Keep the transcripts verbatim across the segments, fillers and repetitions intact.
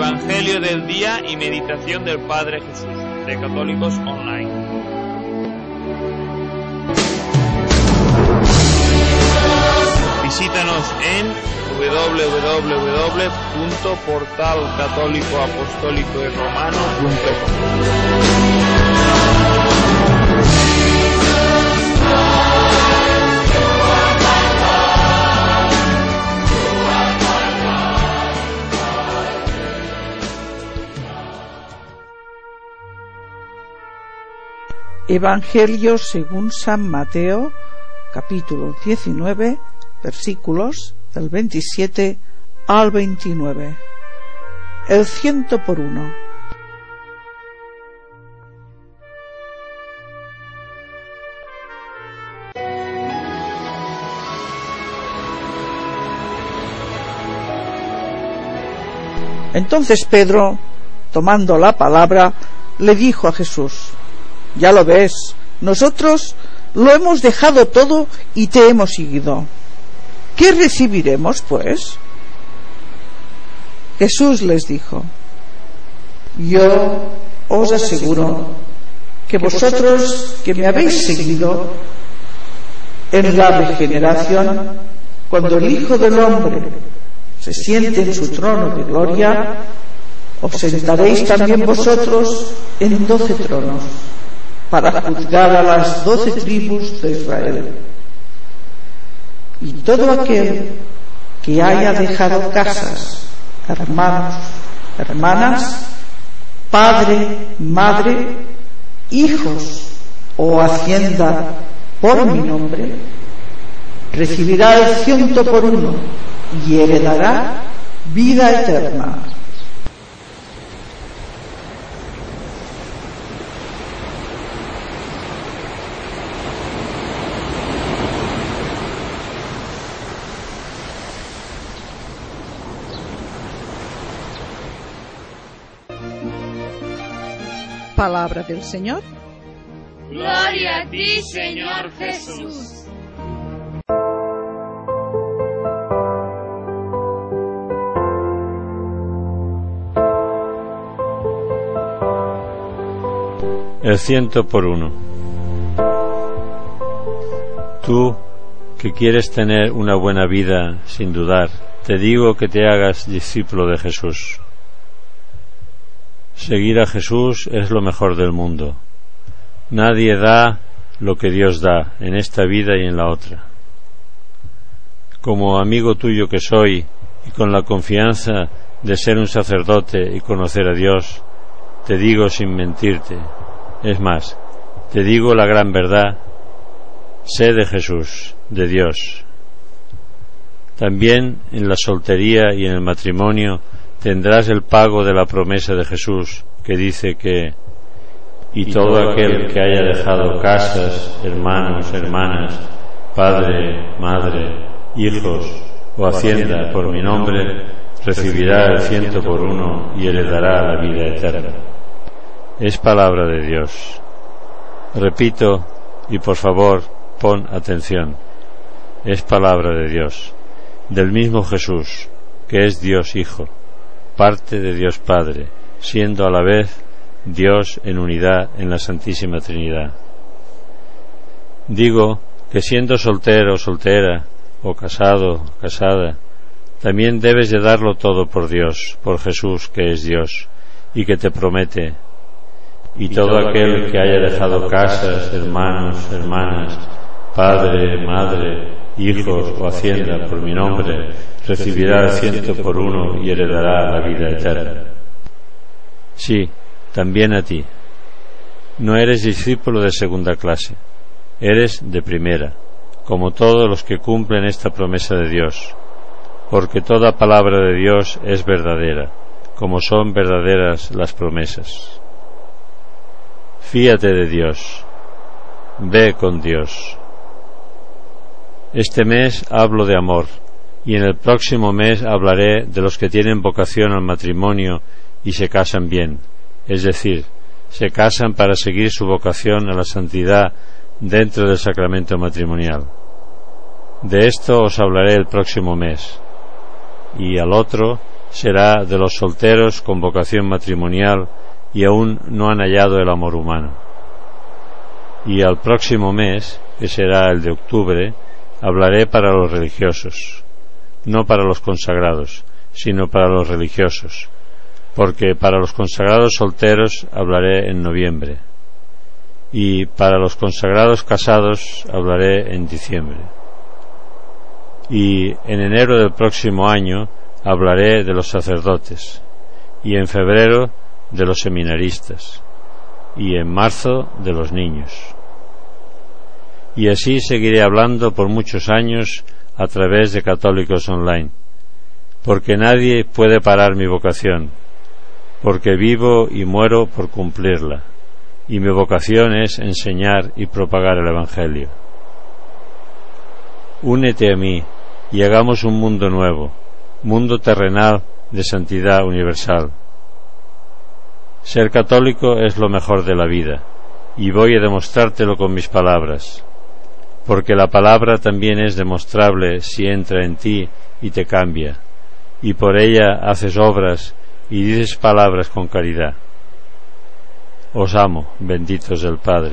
Evangelio del día y meditación del Padre Jesús, de Católicos Online. Visítanos en doble u doble u doble u punto portal católico apostólico y romano punto com. Evangelio según San Mateo, capítulo diecinueve, versículos del veintisiete al veintinueve. El ciento por uno. Entonces Pedro, tomando la palabra, le dijo a Jesús: ya lo ves, nosotros lo hemos dejado todo y te hemos seguido. ¿Qué recibiremos, pues? Jesús les dijo: yo os aseguro que vosotros que me habéis seguido, en la regeneración, cuando el Hijo del Hombre se siente en su trono de gloria, os sentaréis también vosotros en doce tronos, para juzgar a las doce tribus de Israel. Y todo aquel que haya dejado casas, hermanos, hermanas, padre, madre, hijos o hacienda por mi nombre, recibirá el ciento por uno y heredará vida eterna. Palabra del Señor. Gloria a ti, Señor Jesús. El ciento por uno. Tú, que quieres tener una buena vida sin dudar, te digo que te hagas discípulo de Jesús. Seguir a Jesús es lo mejor del mundo. Nadie da lo que Dios da en esta vida y en la otra. Como amigo tuyo que soy, y con la confianza de ser un sacerdote y conocer a Dios, te digo sin mentirte, es más, te digo la gran verdad: sé de Jesús, de Dios. También en la soltería y en el matrimonio tendrás el pago de la promesa de Jesús, que dice que y todo aquel que haya dejado casas, hermanos, hermanas, padre, madre, hijos o hacienda por mi nombre, recibirá el ciento por uno y heredará la vida eterna. Es palabra de Dios. Repito, y por favor, pon atención. Es palabra de Dios, del mismo Jesús, que es Dios Hijo, parte de Dios Padre, siendo a la vez Dios en unidad en la Santísima Trinidad. Digo que siendo soltero o soltera, o casado o casada, también debes de darlo todo por Dios, por Jesús, que es Dios, y que te promete: y todo aquel que haya dejado casas, hermanos, hermanas, padre, madre, hijos o hacienda por mi nombre, recibirá el ciento por uno y heredará la vida eterna. Sí, también a ti. No eres discípulo de segunda clase, eres de primera, como todos los que cumplen esta promesa de Dios, porque toda palabra de Dios es verdadera, como son verdaderas las promesas. Fíate de Dios, ve con Dios. Este mes hablo de amor, y en el próximo mes hablaré de los que tienen vocación al matrimonio y se casan bien, es decir, se casan para seguir su vocación a la santidad dentro del sacramento matrimonial. De esto os hablaré el próximo mes, y al otro será de los solteros con vocación matrimonial y aún no han hallado el amor humano. Y al próximo mes, que será el de octubre, hablaré para los religiosos, no para los consagrados, sino para los religiosos, porque para los consagrados solteros hablaré en noviembre, y para los consagrados casados hablaré en diciembre. Y en enero del próximo año hablaré de los sacerdotes, y en febrero de los seminaristas, y en marzo de los niños. Y así seguiré hablando por muchos años a través de Católicos Online, porque nadie puede parar mi vocación, porque vivo y muero por cumplirla, y mi vocación es enseñar y propagar el Evangelio. Únete a mí y hagamos un mundo nuevo, mundo terrenal de santidad universal. Ser católico es lo mejor de la vida, y voy a demostrártelo con mis palabras, porque la palabra también es demostrable si entra en ti y te cambia, y por ella haces obras y dices palabras con caridad. Os amo, benditos del Padre.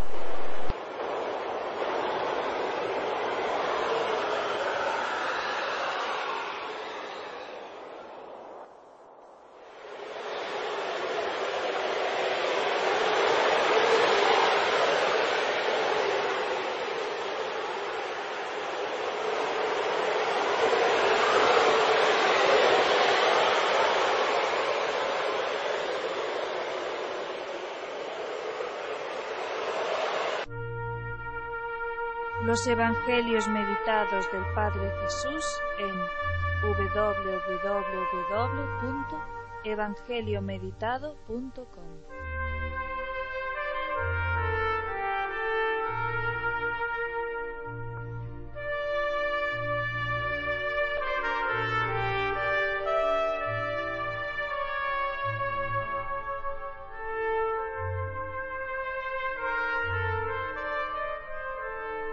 Los Evangelios meditados del Padre Jesús en w w w punto evangeliomeditado punto com.